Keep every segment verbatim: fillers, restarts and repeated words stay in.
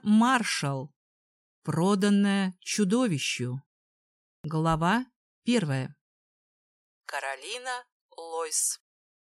Маршал. Проданная чудовищу. Глава первая. Каролина Лойс.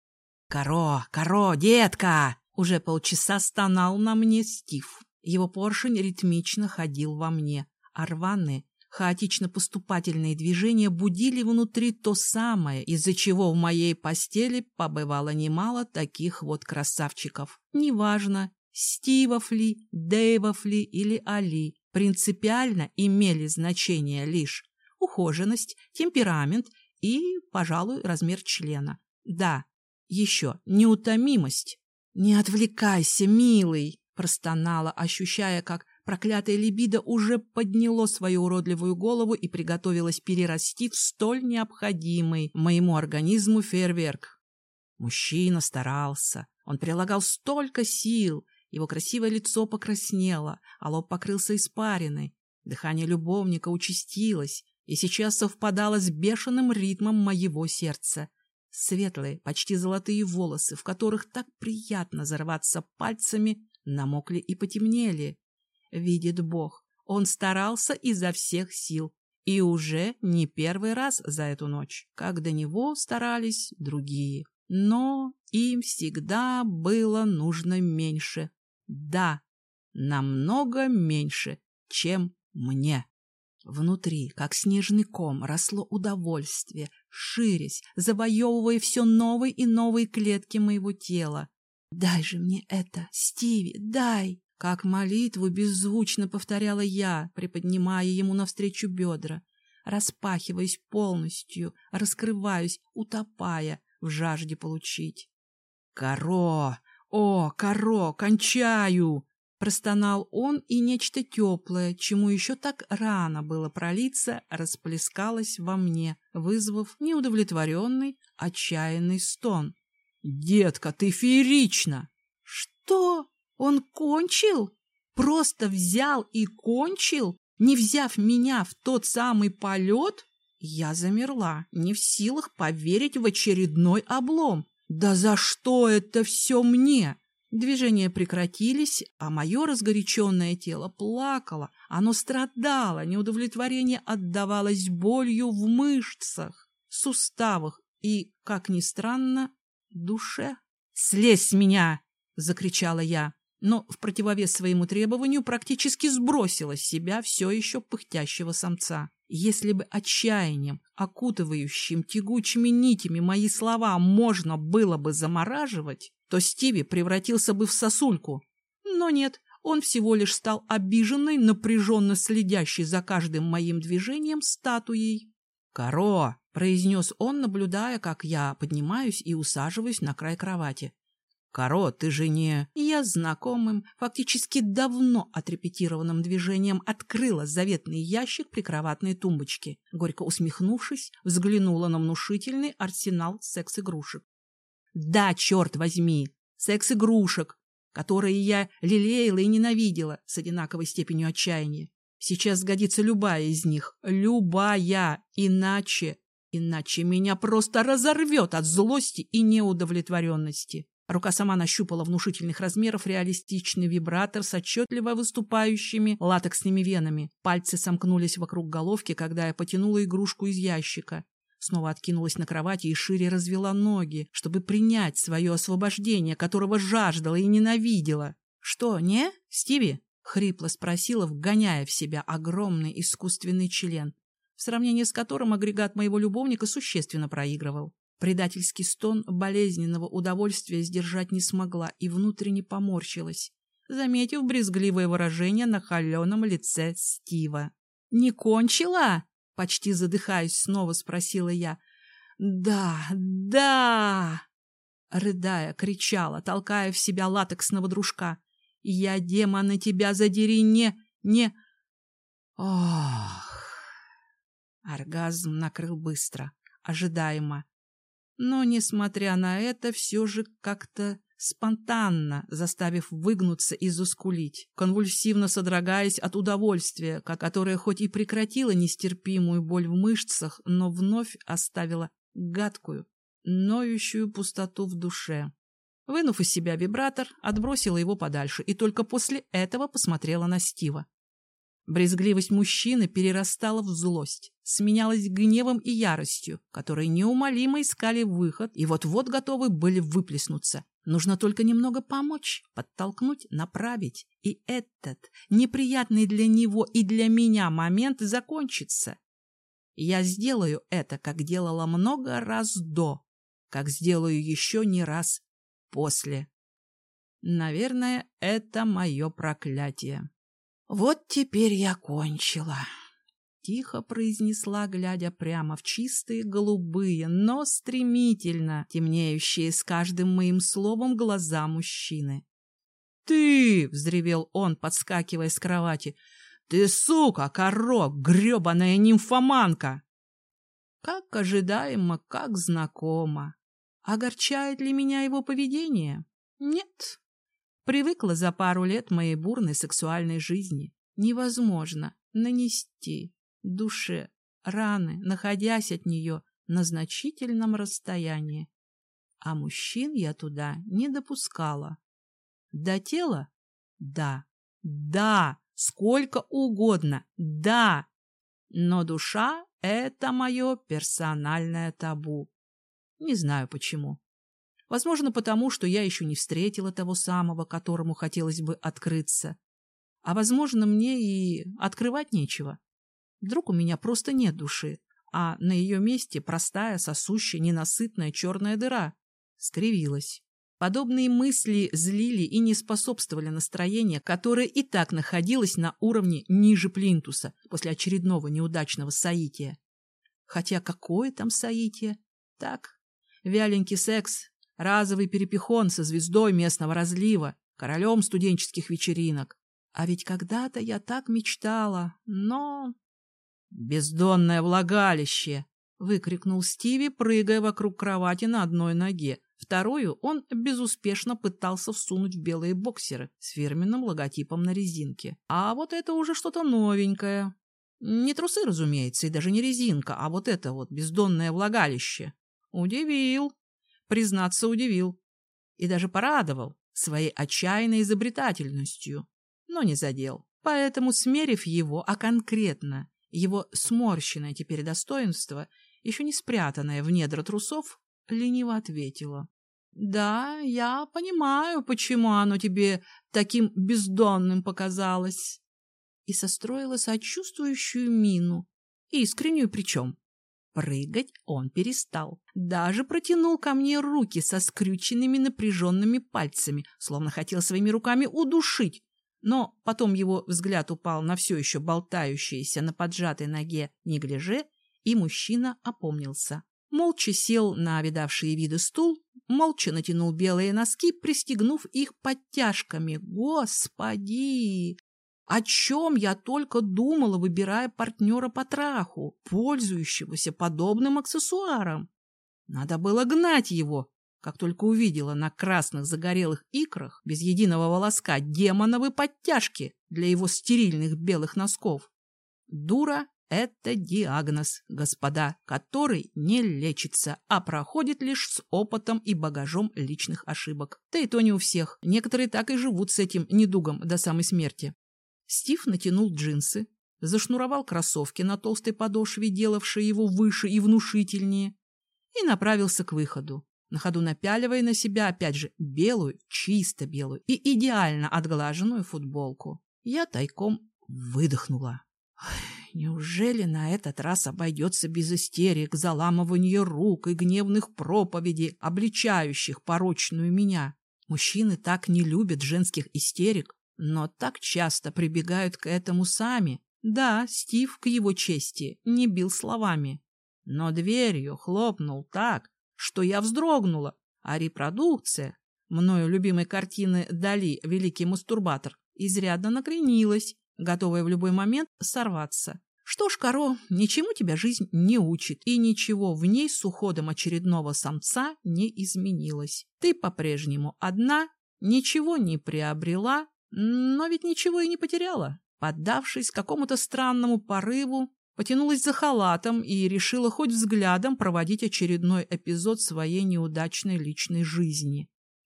«Каро, Каро, детка!» Уже полчаса стонал на мне Стив. Его поршень ритмично ходил во мне, а рваные, хаотично-поступательные движения будили внутри то самое, из-за чего в моей постели побывало немало таких вот красавчиков. Неважно, Стивов ли, Дэйвов ли или Али, принципиально имели значение лишь ухоженность, темперамент и, пожалуй, размер члена. Да, еще неутомимость. «Не отвлекайся, милый!» — простонала, ощущая, как проклятая либидо уже подняло свою уродливую голову и приготовилась перерасти в столь необходимый моему организму фейерверк. Мужчина старался. Он прилагал столько сил. Его красивое лицо покраснело, а лоб покрылся испариной. Дыхание любовника участилось и сейчас совпадало с бешеным ритмом моего сердца. Светлые, почти золотые волосы, в которых так приятно зарваться пальцами, намокли и потемнели. Видит Бог, он старался изо всех сил, и уже не первый раз за эту ночь, как до него старались другие. Но им всегда было нужно меньше. Да, намного меньше, чем мне. Внутри, как снежный ком, росло удовольствие, ширясь, завоевывая все новые и новые клетки моего тела. «Дай же мне это, Стиви, дай!» Как молитву беззвучно повторяла я, приподнимая ему навстречу бедра, распахиваясь полностью, раскрываясь, утопая в жажде получить. «Каро! О, Каро, кончаю!» Простонал он, и нечто теплое, чему еще так рано было пролиться, расплескалось во мне, вызвав неудовлетворенный, отчаянный стон. «Детка, ты феерична!» «Что? Он кончил? Просто взял и кончил, не взяв меня в тот самый полет?» Я замерла, не в силах поверить в очередной облом. «Да за что это все мне?» Движения прекратились, а мое разгоряченное тело плакало. Оно страдало, неудовлетворение отдавалось болью в мышцах, суставах и, как ни странно, душе. «Слезь с меня!» — закричала я, но в противовес своему требованию практически сбросила с себя все еще пыхтящего самца. Если бы отчаянием, окутывающим тягучими нитями мои слова можно было бы замораживать, то Стиви превратился бы в сосульку. Но нет, он всего лишь стал обиженной, напряженно следящей за каждым моим движением статуей. «Каро!» — произнес он, наблюдая, как я поднимаюсь и усаживаюсь на край кровати. «Каро, ты же не...» Я знакомым, фактически давно отрепетированным движением открыла заветный ящик прикроватной тумбочки. Горько усмехнувшись, взглянула на внушительный арсенал секс-игрушек. Да, черт возьми, секс-игрушек, которые я лелеяла и ненавидела с одинаковой степенью отчаяния. Сейчас сгодится любая из них, любая, иначе, иначе меня просто разорвет от злости и неудовлетворенности. Рука сама нащупала внушительных размеров реалистичный вибратор с отчетливо выступающими латексными венами. Пальцы сомкнулись вокруг головки, когда я потянула игрушку из ящика. Снова откинулась на кровати и шире развела ноги, чтобы принять свое освобождение, которого жаждала и ненавидела. «Что, не, Стиви?» — хрипло спросила, вгоняя в себя огромный искусственный член, в сравнении с которым агрегат моего любовника существенно проигрывал. Предательский стон болезненного удовольствия сдержать не смогла и внутренне поморщилась, заметив брезгливое выражение на холеном лице Стива. «Не кончила?» — почти задыхаясь, снова спросила я. «Да, да!» Рыдая, кричала, толкая в себя латексного дружка. «Я, демона, тебя задери, не... не...» Ох! Оргазм накрыл быстро, ожидаемо. Но, несмотря на это, все же как-то спонтанно, заставив выгнуться и заскулить, конвульсивно содрогаясь от удовольствия, которое хоть и прекратило нестерпимую боль в мышцах, но вновь оставило гадкую, ноющую пустоту в душе. Вынув из себя вибратор, отбросила его подальше и только после этого посмотрела на Стива. Брезгливость мужчины перерастала в злость, сменялась гневом и яростью, которые неумолимо искали выход и вот-вот готовы были выплеснуться. Нужно только немного помочь, подтолкнуть, направить, и этот неприятный для него и для меня момент закончится. Я сделаю это, как делала много раз до, как сделаю еще не раз после. Наверное, это мое проклятие. «Вот теперь я кончила», — тихо произнесла, глядя прямо в чистые голубые, но стремительно темнеющие с каждым моим словом глаза мужчины. «Ты!» — взревел он, подскакивая с кровати. «Ты, сука, коро, гребаная нимфоманка!» Как ожидаемо, как знакомо. Огорчает ли меня его поведение? Нет. Привыкла за пару лет моей бурной сексуальной жизни. Невозможно нанести душе раны, находясь от нее на значительном расстоянии. А мужчин я туда не допускала. До тела? Да. Да. Сколько угодно. Да. Но душа — это мое персональное табу. Не знаю почему. Возможно, потому, что я еще не встретила того самого, которому хотелось бы открыться. А, возможно, мне и открывать нечего. Вдруг у меня просто нет души, а на ее месте простая, сосущая, ненасытная черная дыра. Скривилась. Подобные мысли злили и не способствовали настроению, которое и так находилось на уровне ниже плинтуса после очередного неудачного соития. Хотя какое там соитие? Так, вяленький секс. Разовый перепихон со звездой местного разлива, королем студенческих вечеринок. А ведь когда-то я так мечтала, но... «Бездонное влагалище!» — выкрикнул Стиви, прыгая вокруг кровати на одной ноге. Вторую он безуспешно пытался всунуть в белые боксеры с фирменным логотипом на резинке. А вот это уже что-то новенькое. Не трусы, разумеется, и даже не резинка, а вот это вот бездонное влагалище. Удивил. Признаться, удивил. И даже порадовал своей отчаянной изобретательностью, но не задел. Поэтому, смерив его, а конкретно его сморщенное теперь достоинство, еще не спрятанное в недра трусов, лениво ответила. «Да, я понимаю, почему оно тебе таким бездонным показалось». И состроила сочувствующую мину, искреннюю причем. Прыгать он перестал. Даже протянул ко мне руки со скрюченными напряженными пальцами, словно хотел своими руками удушить. Но потом его взгляд упал на все еще болтающееся на поджатой ноге неглиже, и мужчина опомнился. Молча сел на видавшие виды стул, молча натянул белые носки, пристегнув их подтяжками. Господи! О чем я только думала, выбирая партнера по траху, пользующегося подобным аксессуаром. Надо было гнать его, как только увидела на красных загорелых икрах без единого волоска демоновы подтяжки для его стерильных белых носков. Дура — это диагноз, господа, который не лечится, а проходит лишь с опытом и багажом личных ошибок. Да и то не у всех. Некоторые так и живут с этим недугом до самой смерти. Стив натянул джинсы, зашнуровал кроссовки на толстой подошве, делавшие его выше и внушительнее, и направился к выходу, на ходу напяливая на себя, опять же, белую, чисто белую и идеально отглаженную футболку. Я тайком выдохнула. Неужели на этот раз обойдется без истерик, заламывания рук и гневных проповедей, обличающих порочную меня? Мужчины так не любят женских истерик, но так часто прибегают к этому сами. Да, Стив, к его чести, не бил словами, но дверью хлопнул так, что я вздрогнула, а репродукция мною любимой картины Дали «Великий мастурбатор» изрядно накренилась, готовая в любой момент сорваться. Что ж, Каро, ничему тебя жизнь не учит, и ничего в ней с уходом очередного самца не изменилось. Ты по-прежнему одна, ничего не приобрела, но ведь ничего и не потеряла. Поддавшись какому-то странному порыву, потянулась за халатом и решила хоть взглядом проводить очередной эпизод своей неудачной личной жизни.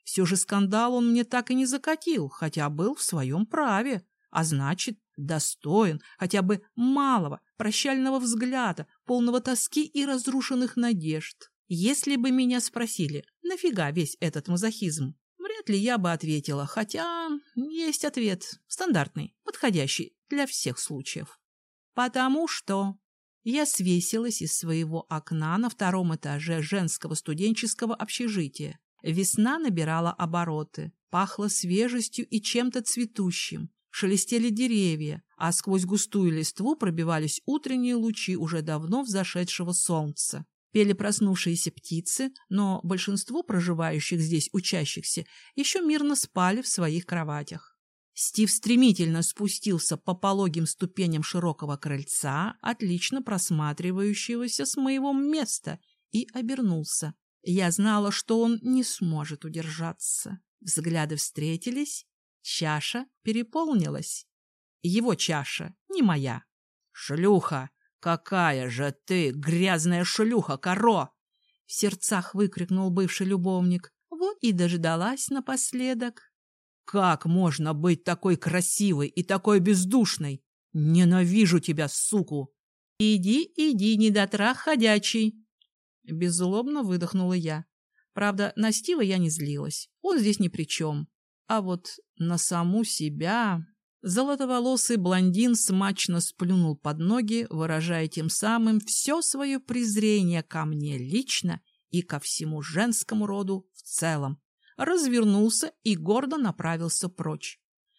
Все же скандал он мне так и не закатил, хотя был в своем праве, а значит, достоин хотя бы малого прощального взгляда, полного тоски и разрушенных надежд. Если бы меня спросили, нафига весь этот мазохизм, вряд ли я бы ответила, хотя есть ответ, стандартный, подходящий для всех случаев. Потому что я свесилась из своего окна на втором этаже женского студенческого общежития. Весна набирала обороты, пахло свежестью и чем-то цветущим, шелестели деревья, а сквозь густую листву пробивались утренние лучи уже давно взошедшего солнца. Пели проснувшиеся птицы, но большинство проживающих здесь учащихся еще мирно спали в своих кроватях. Стив стремительно спустился по пологим ступеням широкого крыльца, отлично просматривающегося с моего места, и обернулся. Я знала, что он не сможет удержаться. Взгляды встретились, чаша переполнилась. Его чаша, не моя. «Шлюха! Какая же ты грязная шлюха, Каро!» В сердцах выкрикнул бывший любовник. Вот и дождалась напоследок. «Как можно быть такой красивой и такой бездушной? Ненавижу тебя, суку!» «Иди, иди, недотрах ходячий!» Беззлобно выдохнула я. Правда, на Стива я не злилась. Он здесь ни при чем. А вот на саму себя... Золотоволосый блондин смачно сплюнул под ноги, выражая тем самым все свое презрение ко мне лично и ко всему женскому роду в целом. Развернулся и гордо направился прочь.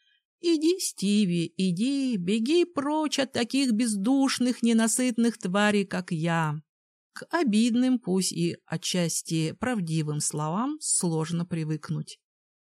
«Иди, Стиви, иди, беги прочь от таких бездушных, ненасытных тварей, как я». К обидным, пусть и отчасти правдивым словам сложно привыкнуть.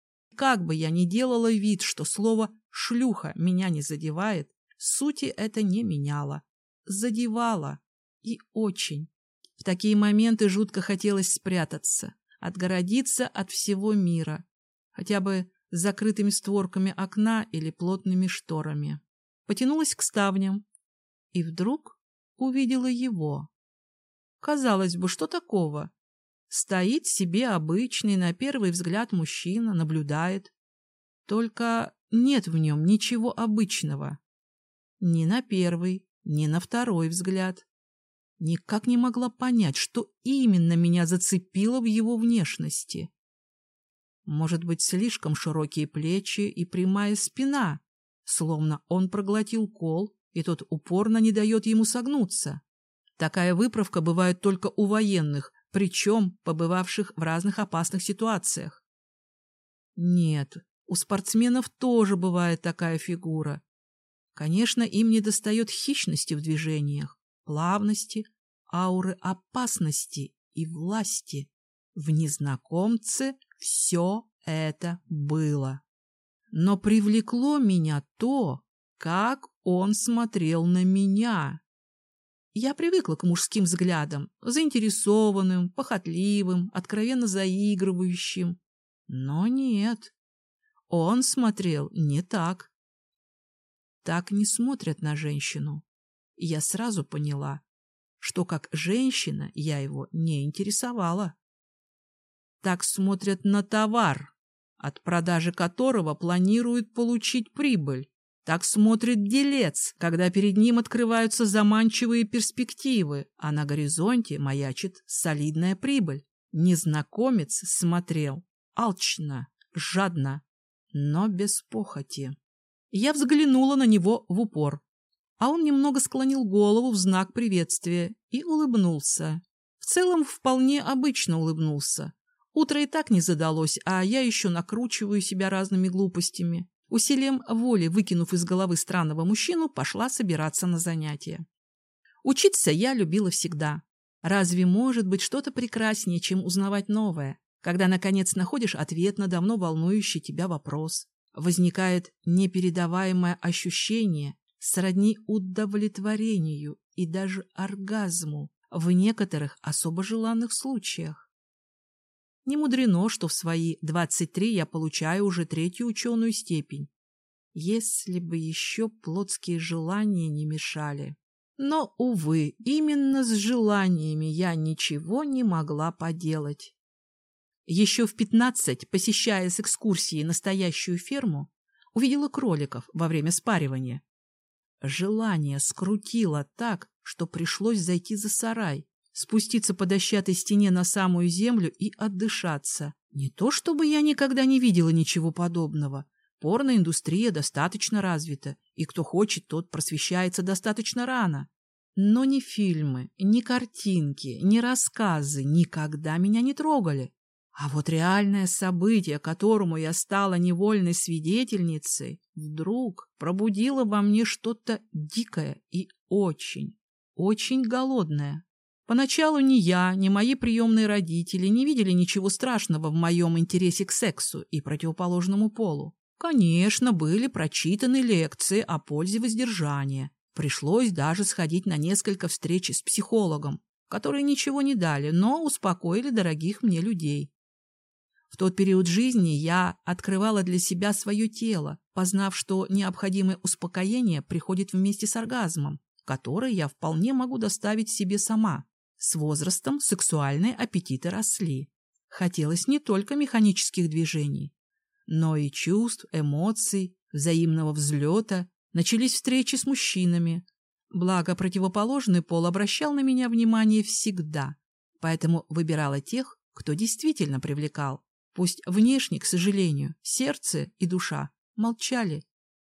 Как бы я ни делала вид, что слово «шлюха» меня не задевает, сути это не меняло. Задевало. И очень. В такие моменты жутко хотелось спрятаться, отгородиться от всего мира, хотя бы с закрытыми створками окна или плотными шторами. Потянулась к ставням и вдруг увидела его. Казалось бы, что такого? Стоит себе обычный, на первый взгляд, мужчина, наблюдает. Только нет в нем ничего обычного. Ни на первый, ни на второй взгляд. Никак не могла понять, что именно меня зацепило в его внешности. Может быть, слишком широкие плечи и прямая спина, словно он проглотил кол, и тот упорно не дает ему согнуться. Такая выправка бывает только у военных, причем побывавших в разных опасных ситуациях. Нет, у спортсменов тоже бывает такая фигура. Конечно, им недостает хищности в движениях, плавности, ауры опасности и власти. В незнакомце все это было. Но привлекло меня то, как он смотрел на меня. Я привыкла к мужским взглядам, заинтересованным, похотливым, откровенно заигрывающим. Но нет, он смотрел не так. Так не смотрят на женщину. И я сразу поняла, что как женщина я его не интересовала. Так смотрят на товар, от продажи которого планируют получить прибыль. Так смотрит делец, когда перед ним открываются заманчивые перспективы, а на горизонте маячит солидная прибыль. Незнакомец смотрел алчно, жадно, но без похоти. Я взглянула на него в упор, а он немного склонил голову в знак приветствия и улыбнулся. В целом вполне обычно улыбнулся. Утро и так не задалось, а я еще накручиваю себя разными глупостями. Усилием воли, выкинув из головы странного мужчину, пошла собираться на занятия. Учиться я любила всегда. Разве может быть что-то прекраснее, чем узнавать новое? Когда, наконец, находишь ответ на давно волнующий тебя вопрос, возникает непередаваемое ощущение сродни удовлетворению и даже оргазму в некоторых особо желанных случаях. Не мудрено, что в свои двадцать три я получаю уже третью ученую степень. Если бы еще плотские желания не мешали. Но, увы, именно с желаниями я ничего не могла поделать. Еще в пятнадцать, посещая с экскурсией настоящую ферму, увидела кроликов во время спаривания. Желание скрутило так, что пришлось зайти за сарай, спуститься по дощатой стене на самую землю и отдышаться. Не то чтобы я никогда не видела ничего подобного. Порноиндустрия достаточно развита, и кто хочет, тот просвещается достаточно рано. Но ни фильмы, ни картинки, ни рассказы никогда меня не трогали. А вот реальное событие, которому я стала невольной свидетельницей, вдруг пробудило во мне что-то дикое и очень, очень голодное. Поначалу ни я, ни мои приемные родители не видели ничего страшного в моем интересе к сексу и противоположному полу. Конечно, были прочитаны лекции о пользе воздержания. Пришлось даже сходить на несколько встреч с психологом, которые ничего не дали, но успокоили дорогих мне людей. В тот период жизни я открывала для себя свое тело, познав, что необходимое успокоение приходит вместе с оргазмом, который я вполне могу доставить себе сама. С возрастом сексуальные аппетиты росли. Хотелось не только механических движений, но и чувств, эмоций, взаимного взлета. Начались встречи с мужчинами. Благо, противоположный пол обращал на меня внимание всегда, поэтому выбирала тех, кто действительно привлекал. Пусть внешне, к сожалению, сердце и душа молчали.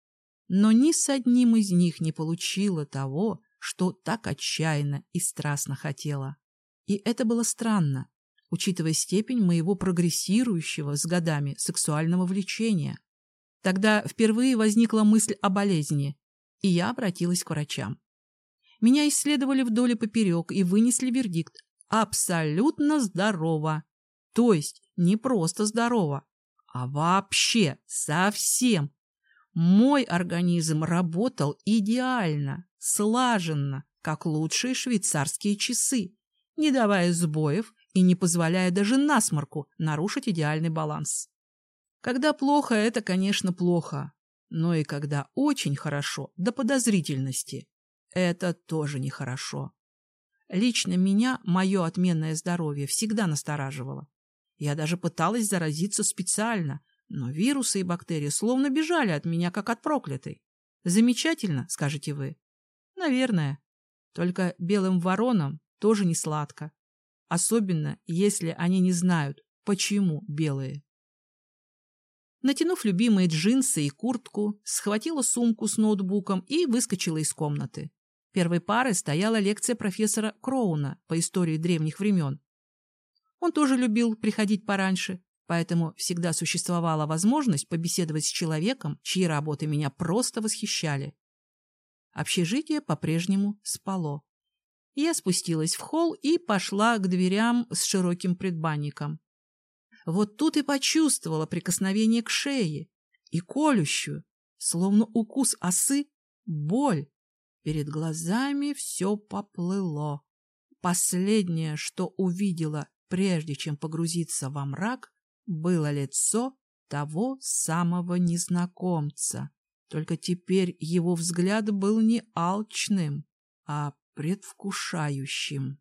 Но ни с одним из них не получила того, что так отчаянно и страстно хотела. И это было странно, учитывая степень моего прогрессирующего с годами сексуального влечения. Тогда впервые возникла мысль о болезни, и я обратилась к врачам. Меня исследовали вдоль и поперек и вынесли вердикт: абсолютно здорово. То есть не просто здорово, а вообще совсем. Мой организм работал идеально, слаженно, как лучшие швейцарские часы, не давая сбоев и не позволяя даже насморку нарушить идеальный баланс. Когда плохо, это, конечно, плохо, но и когда очень хорошо, до подозрительности, это тоже нехорошо. Лично меня мое отменное здоровье всегда настораживало. Я даже пыталась заразиться специально, но вирусы и бактерии словно бежали от меня, как от проклятой. Замечательно, скажете вы? Наверное. Только белым воронам тоже не сладко. Особенно, если они не знают, почему белые. Натянув любимые джинсы и куртку, схватила сумку с ноутбуком и выскочила из комнаты. Первой парой стояла лекция профессора Кроуна по истории древних времен. Он тоже любил приходить пораньше, поэтому всегда существовала возможность побеседовать с человеком, чьи работы меня просто восхищали. Общежитие по-прежнему спало. Я спустилась в холл и пошла к дверям с широким предбанником. Вот тут и почувствовала прикосновение к шее и колющую, словно укус осы, боль. Перед глазами все поплыло. Последнее, что увидела, прежде чем погрузиться во мрак, было лицо того самого незнакомца. Только теперь его взгляд был не алчным, а предвкушающим.